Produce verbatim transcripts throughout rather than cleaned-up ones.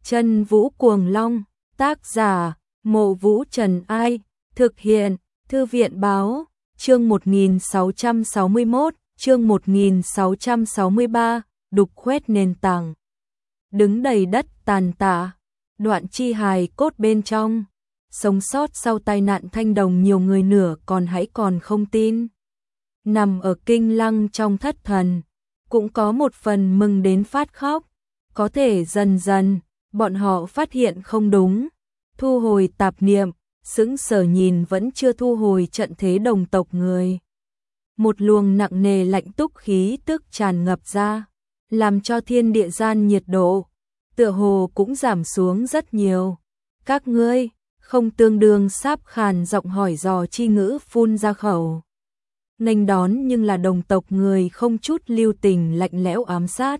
Chân Vũ Cuồng Long, tác giả, Mộ Vũ Trần Ai, thực hiện, Thư viện Báo, chương một nghìn sáu trăm sáu mươi mốt, chương một nghìn sáu trăm sáu mươi ba, đục khoét nền tảng. Đứng đầy đất tàn tạ, đoạn chi hài cốt bên trong, sống sót sau tai nạn thanh đồng nhiều người nửa còn hãy còn không tin. Nằm ở kinh lăng trong thất thần, cũng có một phần mừng đến phát khóc, có thể dần dần, bọn họ phát hiện không đúng, thu hồi tạp niệm, sững sờ nhìn vẫn chưa thu hồi trận thế đồng tộc người. Một luồng nặng nề lạnh túc khí tức tràn ngập ra, làm cho thiên địa gian nhiệt độ, tựa hồ cũng giảm xuống rất nhiều. Các ngươi, không tương đương sáp khàn giọng hỏi dò chi ngữ phun ra khẩu. Nghênh đón nhưng là đồng tộc người không chút lưu tình lạnh lẽo ám sát.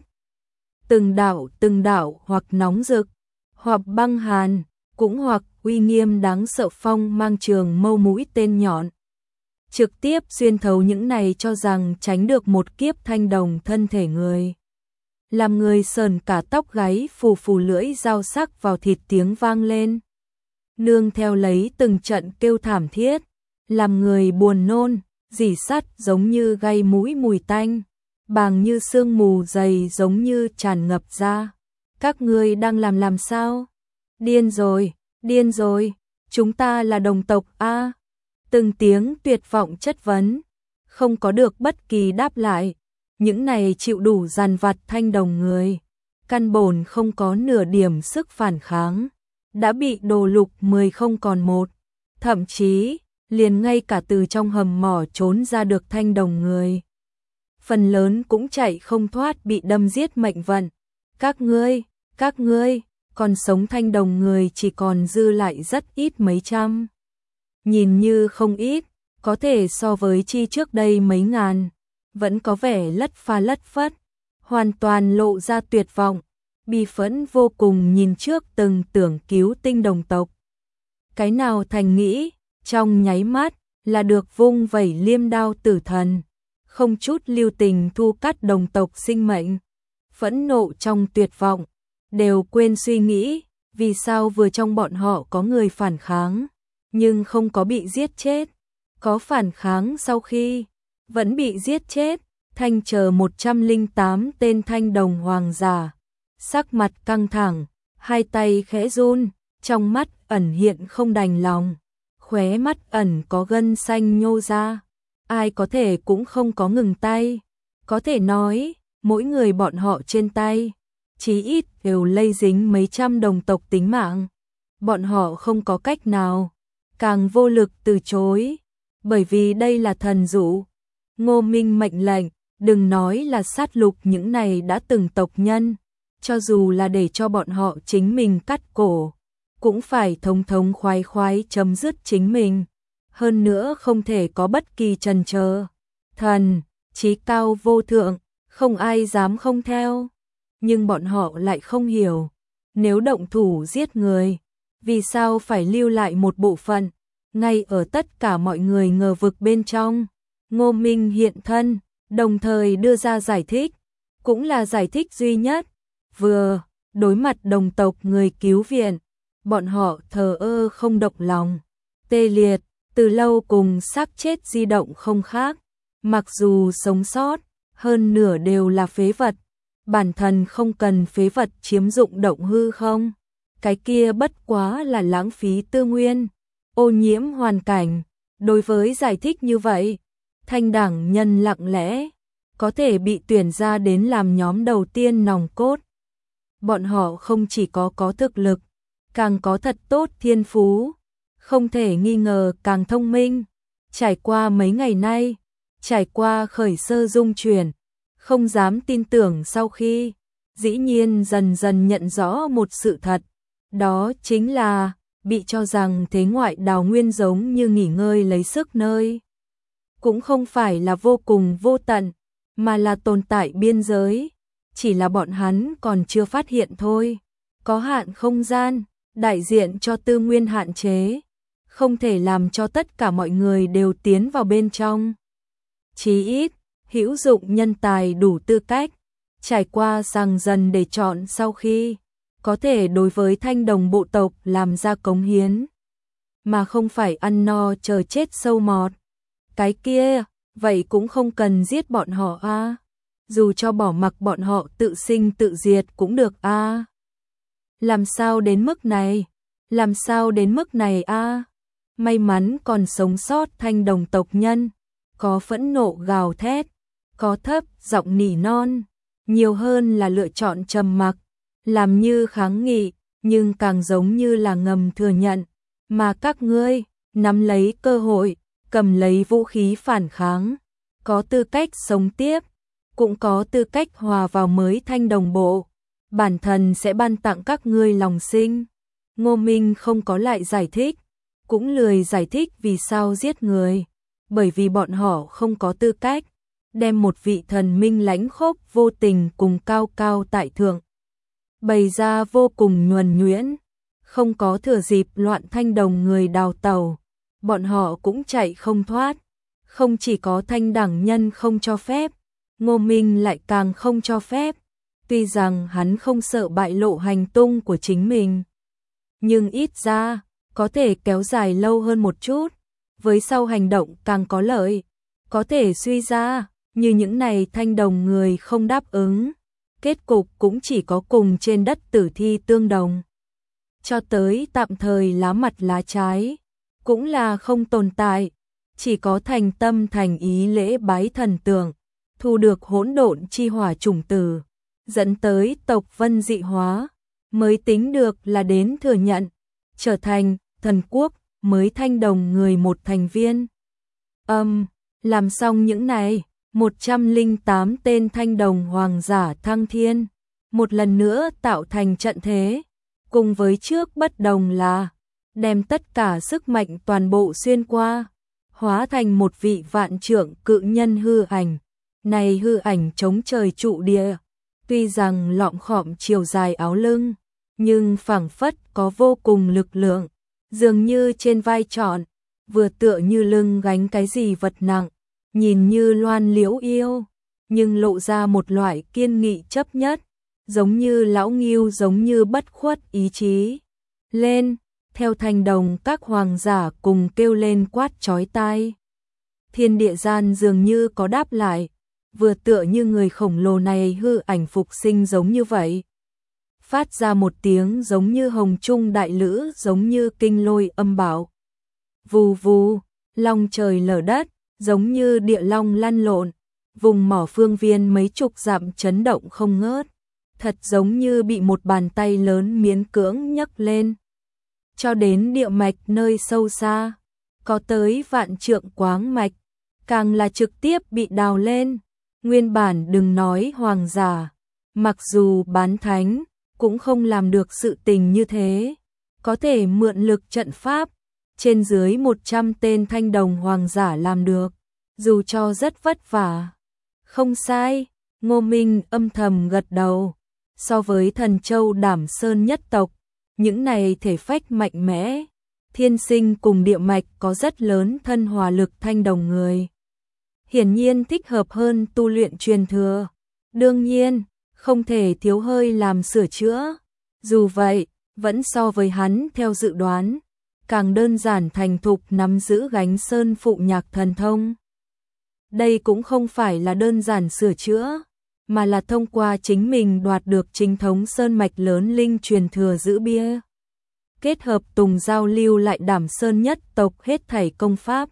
Từng đạo từng đạo hoặc nóng rực, hoặc băng hàn, cũng hoặc uy nghiêm đáng sợ phong mang trường mâu mũi tên nhọn. Trực tiếp xuyên thấu những này cho rằng tránh được một kiếp thanh đồng thân thể người. Làm người sờn cả tóc gáy phù phù lưỡi dao sắc vào thịt tiếng vang lên. Nương theo lấy từng trận kêu thảm thiết, làm người buồn nôn, rỉ sắt giống như gây mũi mùi tanh, bàng như sương mù dày giống như tràn ngập ra. Các ngươi đang làm làm sao? Điên rồi, điên rồi, chúng ta là đồng tộc a. Từng tiếng tuyệt vọng chất vấn, không có được bất kỳ đáp lại. Những này chịu đủ dằn vặt thanh đồng người, căn bổn không có nửa điểm sức phản kháng, đã bị đồ lục mười không còn một, thậm chí liền ngay cả từ trong hầm mỏ trốn ra được thanh đồng người, phần lớn cũng chạy không thoát bị đâm giết mệnh vận. Các ngươi, các ngươi, còn sống thanh đồng người chỉ còn dư lại rất ít mấy trăm. Nhìn như không ít, có thể so với chi trước đây mấy ngàn, vẫn có vẻ lất pha lất phất, hoàn toàn lộ ra tuyệt vọng, bi phẫn vô cùng nhìn trước từng tưởng cứu tinh đồng tộc. Cái nào thành nghĩ, trong nháy mắt, là được vung vẩy liêm đao tử thần, không chút lưu tình thu cắt đồng tộc sinh mệnh. Phẫn nộ trong tuyệt vọng, đều quên suy nghĩ, vì sao vừa trong bọn họ có người phản kháng, nhưng không có bị giết chết, có phản kháng sau khi vẫn bị giết chết. Thanh chờ một trăm lẻ tám tên thanh đồng hoàng giả, sắc mặt căng thẳng, hai tay khẽ run, trong mắt ẩn hiện không đành lòng, khóe mắt ẩn có gân xanh nhô ra, ai có thể cũng không có ngừng tay, có thể nói, mỗi người bọn họ trên tay, chí ít đều lây dính mấy trăm đồng tộc tính mạng, bọn họ không có cách nào, càng vô lực từ chối, bởi vì đây là thần dụ. Ngô Minh mệnh lệnh, đừng nói là sát lục những này đã từng tộc nhân, cho dù là để cho bọn họ chính mình cắt cổ, cũng phải thống thống khoái khoái chấm dứt chính mình, hơn nữa không thể có bất kỳ chần chờ. Thần, chí cao vô thượng, không ai dám không theo, nhưng bọn họ lại không hiểu, nếu động thủ giết người, vì sao phải lưu lại một bộ phận, ngay ở tất cả mọi người ngờ vực bên trong. Ngô Minh hiện thân, đồng thời đưa ra giải thích, cũng là giải thích duy nhất. Vừa, đối mặt đồng tộc người cứu viện, bọn họ thờ ơ không động lòng, tê liệt, từ lâu cùng xác chết di động không khác. Mặc dù sống sót, hơn nửa đều là phế vật, bản thân không cần phế vật chiếm dụng động hư không. Cái kia bất quá là lãng phí tư nguyên, ô nhiễm hoàn cảnh. Đối với giải thích như vậy, thanh đẳng nhân lặng lẽ, có thể bị tuyển ra đến làm nhóm đầu tiên nòng cốt. Bọn họ không chỉ có có thực lực, càng có thật tốt thiên phú, không thể nghi ngờ càng thông minh. Trải qua mấy ngày nay, trải qua khởi sơ dung chuyển, không dám tin tưởng sau khi, dĩ nhiên dần dần nhận rõ một sự thật, đó chính là bị cho rằng thế ngoại đào nguyên giống như nghỉ ngơi lấy sức nơi. Cũng không phải là vô cùng vô tận, mà là tồn tại biên giới, chỉ là bọn hắn còn chưa phát hiện thôi. Có hạn không gian, đại diện cho tư nguyên hạn chế, không thể làm cho tất cả mọi người đều tiến vào bên trong. Chí ít, hữu dụng nhân tài đủ tư cách, trải qua sàng dần để chọn sau khi, có thể đối với thanh đồng bộ tộc làm ra cống hiến, mà không phải ăn no chờ chết sâu mọt. Cái kia, vậy cũng không cần giết bọn họ a, dù cho bỏ mặc bọn họ tự sinh tự diệt cũng được a. Làm sao đến mức này? Làm sao đến mức này a? May mắn còn sống sót thanh đồng tộc nhân, có phẫn nộ gào thét, có thấp giọng nỉ non, nhiều hơn là lựa chọn trầm mặc, làm như kháng nghị, nhưng càng giống như là ngầm thừa nhận, mà các ngươi nắm lấy cơ hội, cầm lấy vũ khí phản kháng, có tư cách sống tiếp, cũng có tư cách hòa vào mới thanh đồng bộ. Bản thân sẽ ban tặng các ngươi lòng sinh. Ngô Minh không có lại giải thích, cũng lười giải thích vì sao giết người, bởi vì bọn họ không có tư cách đem một vị thần minh lãnh khốc vô tình cùng cao cao tại thượng bày ra vô cùng nhuần nhuyễn, không có thừa dịp loạn thanh đồng người đào tẩu, bọn họ cũng chạy không thoát. Không chỉ có thanh đẳng nhân không cho phép, Ngô Minh lại càng không cho phép. Tuy rằng hắn không sợ bại lộ hành tung của chính mình, nhưng ít ra có thể kéo dài lâu hơn một chút, với sau hành động càng có lợi. Có thể suy ra, như những này thanh đồng người không đáp ứng, kết cục cũng chỉ có cùng trên đất tử thi tương đồng. Cho tới tạm thời lá mặt lá trái, cũng là không tồn tại, chỉ có thành tâm thành ý lễ bái thần tượng, thu được hỗn độn chi hỏa chủng tử, dẫn tới tộc vân dị hóa, mới tính được là đến thừa nhận, trở thành thần quốc mới thanh đồng người một thành viên. Âm, um, làm xong những này, một trăm lẻ tám tên thanh đồng hoàng giả thăng thiên, một lần nữa tạo thành trận thế, cùng với trước bất đồng là đem tất cả sức mạnh toàn bộ xuyên qua, hóa thành một vị vạn trượng cự nhân hư ảnh. Này hư ảnh chống trời trụ địa, tuy rằng lọm khọm chiều dài áo lưng, nhưng phảng phất có vô cùng lực lượng, dường như trên vai trọn, vừa tựa như lưng gánh cái gì vật nặng, nhìn như loan liễu yêu, nhưng lộ ra một loại kiên nghị chấp nhất, giống như lão nghiêu, giống như bất khuất ý chí. Lên, theo thanh đồng các hoàng giả cùng kêu lên quát chói tai. Thiên địa gian dường như có đáp lại, vừa tựa như người khổng lồ này hư ảnh phục sinh giống như vậy. Phát ra một tiếng giống như hồng trung đại lữ, giống như kinh lôi âm bạo. Vù vù, long trời lở đất, giống như địa long lăn lộn, vùng mỏ phương viên mấy chục dặm chấn động không ngớt, thật giống như bị một bàn tay lớn miễn cưỡng nhấc lên. Cho đến địa mạch nơi sâu xa, có tới vạn trượng quáng mạch, càng là trực tiếp bị đào lên. Nguyên bản đừng nói hoàng giả, mặc dù bán thánh, cũng không làm được sự tình như thế. Có thể mượn lực trận pháp, trên dưới một trăm tên thanh đồng hoàng giả làm được, dù cho rất vất vả. Không sai, Ngô Minh âm thầm gật đầu. So với thần châu Đảm Sơn nhất tộc, những này thể phách mạnh mẽ, thiên sinh cùng địa mạch có rất lớn thân hòa lực thanh đồng người, hiển nhiên thích hợp hơn tu luyện truyền thừa. Đương nhiên, không thể thiếu hơi làm sửa chữa. Dù vậy, vẫn so với hắn theo dự đoán, càng đơn giản thành thục nắm giữ gánh sơn phụ nhạc thần thông. Đây cũng không phải là đơn giản sửa chữa, mà là thông qua chính mình đoạt được chính thống sơn mạch lớn linh truyền thừa giữ bia. Kết hợp tùng giao lưu lại Đảm Sơn nhất tộc hết thảy công pháp,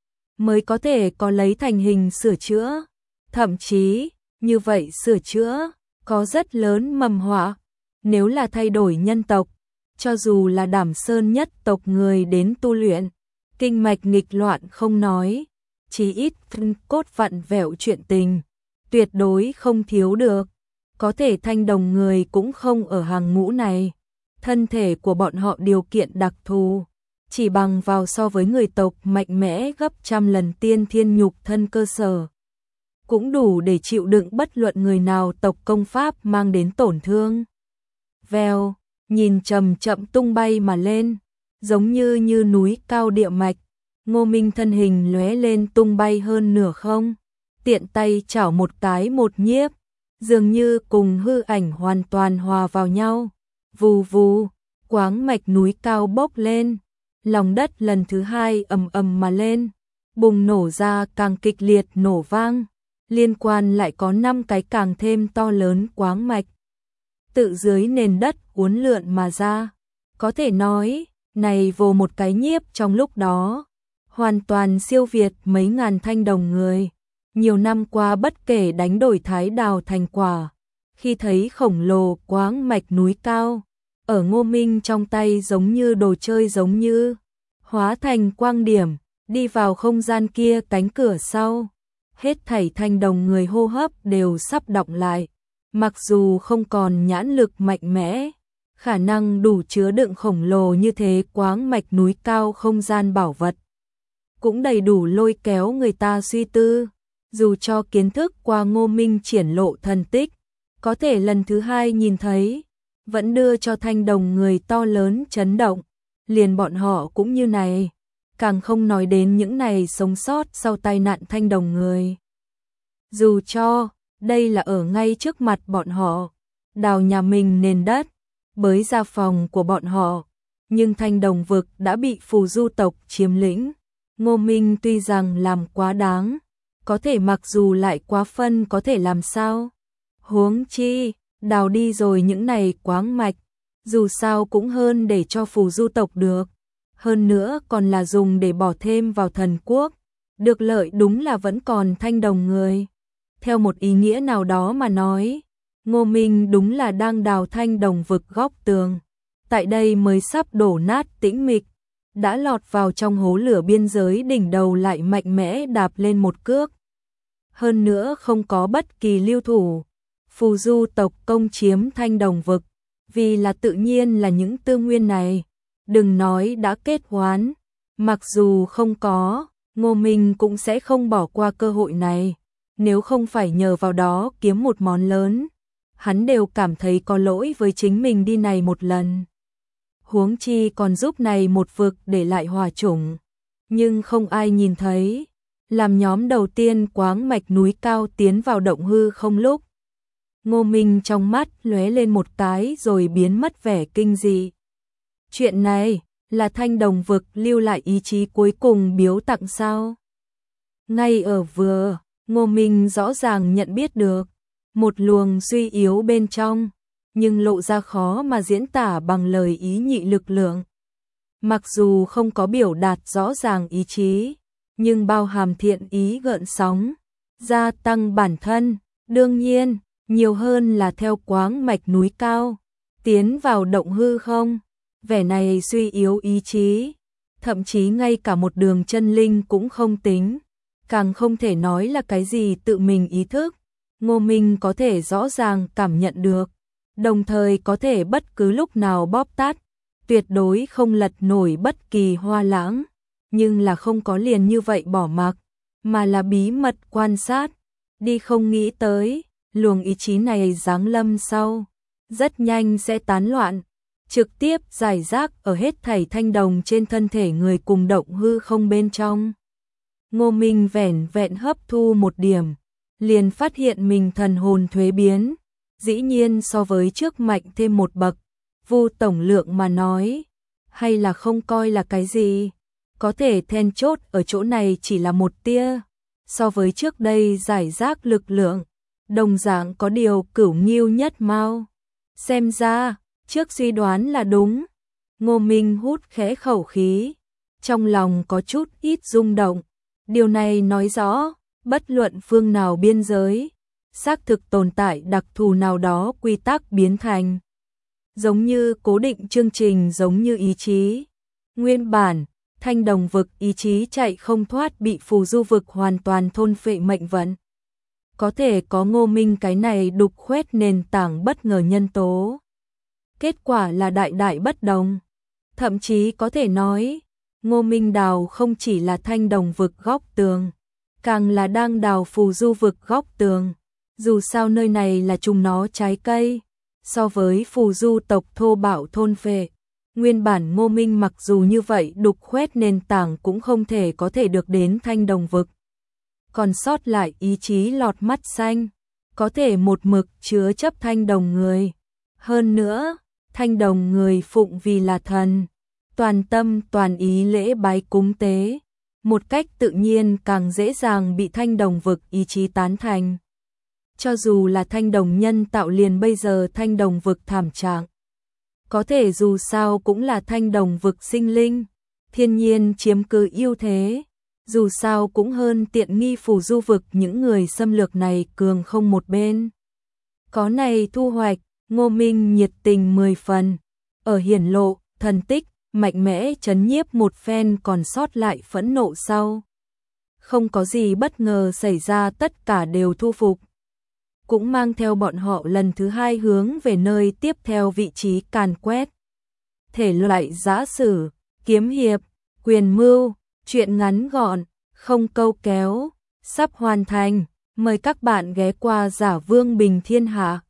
mới có thể có lấy thành hình sửa chữa. Thậm chí, như vậy sửa chữa, có rất lớn mầm họa. Nếu là thay đổi nhân tộc, cho dù là Đảm Sơn nhất tộc người đến tu luyện, kinh mạch nghịch loạn không nói, chỉ ít cốt vặn vẹo chuyện tình, tuyệt đối không thiếu được. Có thể thanh đồng người cũng không ở hàng ngũ này. Thân thể của bọn họ điều kiện đặc thù, chỉ bằng vào so với người tộc mạnh mẽ gấp trăm lần tiên thiên nhục thân cơ sở, cũng đủ để chịu đựng bất luận người nào tộc công pháp mang đến tổn thương. Vèo, nhìn chậm chậm tung bay mà lên, giống như như núi cao địa mạch. Ngô Minh thân hình lóe lên tung bay hơn nửa không, tiện tay chảo một cái một nhiếp, dường như cùng hư ảnh hoàn toàn hòa vào nhau. Vù vù, quáng mạch núi cao bốc lên, lòng đất lần thứ hai ầm ầm mà lên, bùng nổ ra càng kịch liệt nổ vang, liên quan lại có năm cái càng thêm to lớn quáng mạch. Tự dưới nền đất uốn lượn mà ra, có thể nói, này vồ một cái nhiếp trong lúc đó, hoàn toàn siêu việt mấy ngàn thanh đồng người. Nhiều năm qua bất kể đánh đổi thái đào thành quả, khi thấy khổng lồ quáng mạch núi cao, ở Ngô Minh trong tay giống như đồ chơi giống như, hóa thành quang điểm, đi vào không gian kia cánh cửa sau. Hết thảy thanh đồng người hô hấp đều sắp đọng lại, mặc dù không còn nhãn lực mạnh mẽ, khả năng đủ chứa đựng khổng lồ như thế quáng mạch núi cao không gian bảo vật, cũng đầy đủ lôi kéo người ta suy tư. Dù cho kiến thức qua Ngô Minh triển lộ thần tích, có thể lần thứ hai nhìn thấy, vẫn đưa cho thanh đồng người to lớn chấn động, liền bọn họ cũng như này, càng không nói đến những này sống sót sau tai nạn thanh đồng người. Dù cho, đây là ở ngay trước mặt bọn họ, đào nhà mình nền đất, bới ra phòng của bọn họ, nhưng thanh đồng vực đã bị phù du tộc chiếm lĩnh. Ngô Minh tuy rằng làm quá đáng, có thể mặc dù lại quá phân có thể làm sao? Huống chi, đào đi rồi những này quáng mạch, dù sao cũng hơn để cho phù du tộc được. Hơn nữa còn là dùng để bỏ thêm vào thần quốc, được lợi đúng là vẫn còn thanh đồng người. Theo một ý nghĩa nào đó mà nói, Ngô Minh đúng là đang đào thanh đồng vực góc tường. Tại đây mới sắp đổ nát tĩnh mịch, đã lọt vào trong hố lửa biên giới đỉnh đầu lại mạnh mẽ đạp lên một cước. Hơn nữa không có bất kỳ lưu thủ, phù du tộc công chiếm thanh đồng vực, vì là tự nhiên là những tư nguyên này, đừng nói đã kết hoán, mặc dù không có, Ngô Minh cũng sẽ không bỏ qua cơ hội này, nếu không phải nhờ vào đó kiếm một món lớn, hắn đều cảm thấy có lỗi với chính mình đi này một lần. Huống chi còn giúp này một vực để lại hòa chủng, nhưng không ai nhìn thấy. Làm nhóm đầu tiên quáng mạch núi cao tiến vào động hư không lúc, Ngô Minh trong mắt lóe lên một cái rồi biến mất vẻ kinh dị. Chuyện này là thanh đồng vực lưu lại ý chí cuối cùng biếu tặng sao? Ngay ở vừa, Ngô Minh rõ ràng nhận biết được một luồng suy yếu bên trong, nhưng lộ ra khó mà diễn tả bằng lời ý nhị lực lượng. Mặc dù không có biểu đạt rõ ràng ý chí, nhưng bao hàm thiện ý gợn sóng, gia tăng bản thân, đương nhiên, nhiều hơn là theo quáng mạch núi cao, tiến vào động hư không, vẻ này suy yếu ý chí, thậm chí ngay cả một đường chân linh cũng không tính, càng không thể nói là cái gì tự mình ý thức, Ngô Minh có thể rõ ràng cảm nhận được, đồng thời có thể bất cứ lúc nào bóp tát, tuyệt đối không lật nổi bất kỳ hoa lãng. Nhưng là không có liền như vậy bỏ mặc, mà là bí mật quan sát, đi không nghĩ tới, luồng ý chí này giáng lâm sau, rất nhanh sẽ tán loạn, trực tiếp giải rác ở hết thảy thanh đồng trên thân thể người cùng động hư không bên trong. Ngô Minh vẻn vẹn hấp thu một điểm, liền phát hiện mình thần hồn thuế biến, dĩ nhiên so với trước mạnh thêm một bậc, Vu tổng lượng mà nói, hay là không coi là cái gì. Có thể then chốt ở chỗ này chỉ là một tia, so với trước đây giải rác lực lượng, đồng dạng có điều cửu nghiêu nhất mau. Xem ra, trước suy đoán là đúng. Ngô Minh hút khẽ khẩu khí, trong lòng có chút ít rung động. Điều này nói rõ, bất luận phương nào biên giới, xác thực tồn tại đặc thù nào đó quy tắc biến thành. Giống như cố định chương trình giống như ý chí. Nguyên bản, thanh đồng vực ý chí chạy không thoát bị phù du vực hoàn toàn thôn phệ mệnh vận. Có thể có Ngô Minh cái này đục khoét nền tảng bất ngờ nhân tố. Kết quả là đại đại bất đồng. Thậm chí có thể nói, Ngô Minh đào không chỉ là thanh đồng vực góc tường, càng là đang đào phù du vực góc tường. Dù sao nơi này là chúng nó trái cây, so với phù du tộc thô bạo thôn phệ. Nguyên bản Ngô Minh mặc dù như vậy đục khoét nền tảng cũng không thể có thể được đến thanh đồng vực. Còn sót lại ý chí lọt mắt xanh, có thể một mực chứa chấp thanh đồng người. Hơn nữa, Thanh Đồng người phụng vì là thần, toàn tâm toàn ý lễ bái cúng tế, một cách tự nhiên càng dễ dàng bị Thanh Đồng vực ý chí tán thành. Cho dù là Thanh Đồng nhân tạo liền bây giờ Thanh Đồng vực thảm trạng, có thể dù sao cũng là Thanh Đồng vực sinh linh, thiên nhiên chiếm cứ ưu thế, dù sao cũng hơn tiện nghi Phù Du vực những người xâm lược này cường không một bên. Có này thu hoạch, Ngô Minh nhiệt tình mười phần, ở hiển lộ, thần tích, mạnh mẽ chấn nhiếp một phen còn sót lại phẫn nộ sau. Không có gì bất ngờ xảy ra, tất cả đều thu phục. Cũng mang theo bọn họ lần thứ hai hướng về nơi tiếp theo vị trí càn quét. Thể loại giã sử, kiếm hiệp, quyền mưu, truyện ngắn gọn, không câu kéo, sắp hoàn thành. Mời các bạn ghé qua Giả Vương Bình Thiên Hạ.